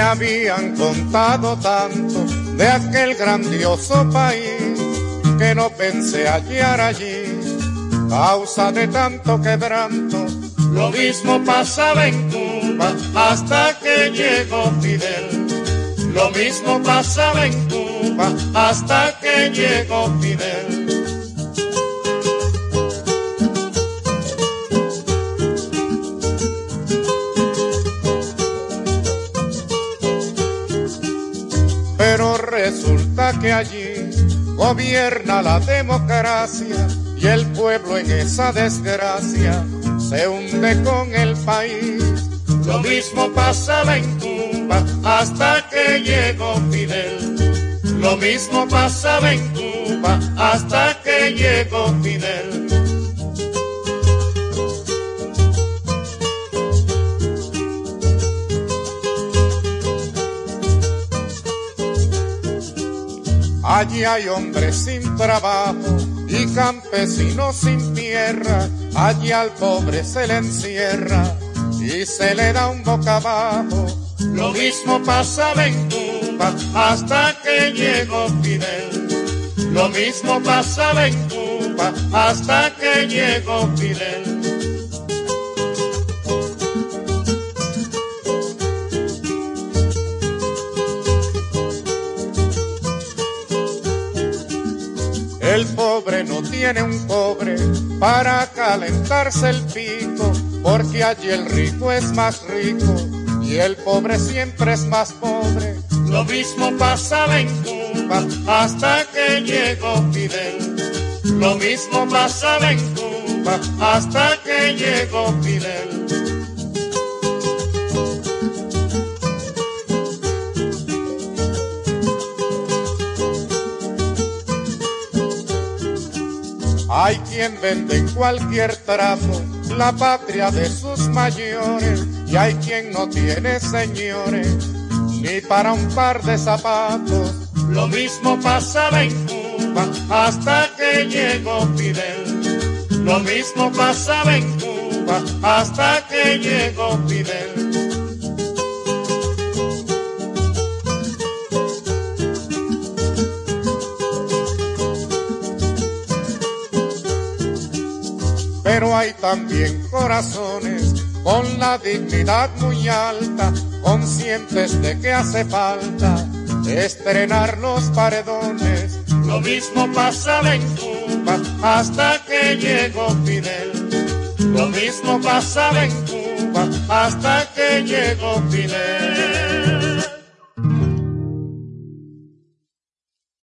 habían contado tanto de aquel grandioso país que no pensé hallar allí causa de tanto quebranto. Lo mismo pasaba en Cuba hasta que llegó Fidel. Lo mismo pasaba en Cuba hasta que llegó Fidel. Pero resulta que allí gobierna la democracia y el pueblo en esa desgracia se hunde con el país. Lo mismo pasaba en Cuba hasta que llegó Fidel. Lo mismo pasaba en Cuba hasta que llegó Fidel. Allí hay hombres sin trabajo y campesinos sin tierra. Allí al pobre se le encierra y se le da un boca abajo. Lo mismo pasaba en Cuba hasta que llegó Fidel. Lo mismo pasaba en Cuba hasta que llegó Fidel. El pobre no tiene un cobre para calentarse el pico, porque allí el rico es más rico y el pobre siempre es más pobre. Lo mismo pasaba en Cuba hasta que llegó Fidel. Lo mismo pasaba en Cuba hasta que llegó Fidel. Hay quien vende en cualquier trapo la patria de sus mayores y hay quien no tiene, señores, ni para un par de zapatos. Lo mismo pasaba en Cuba hasta que llegó Fidel. Lo mismo pasaba en Cuba hasta que llegó Fidel. Pero hay también corazones con la dignidad muy alta, conscientes de que hace falta estrenar los paredones. Lo mismo pasaba en Cuba hasta que llegó Fidel. Lo mismo pasaba en Cuba hasta que llegó Fidel.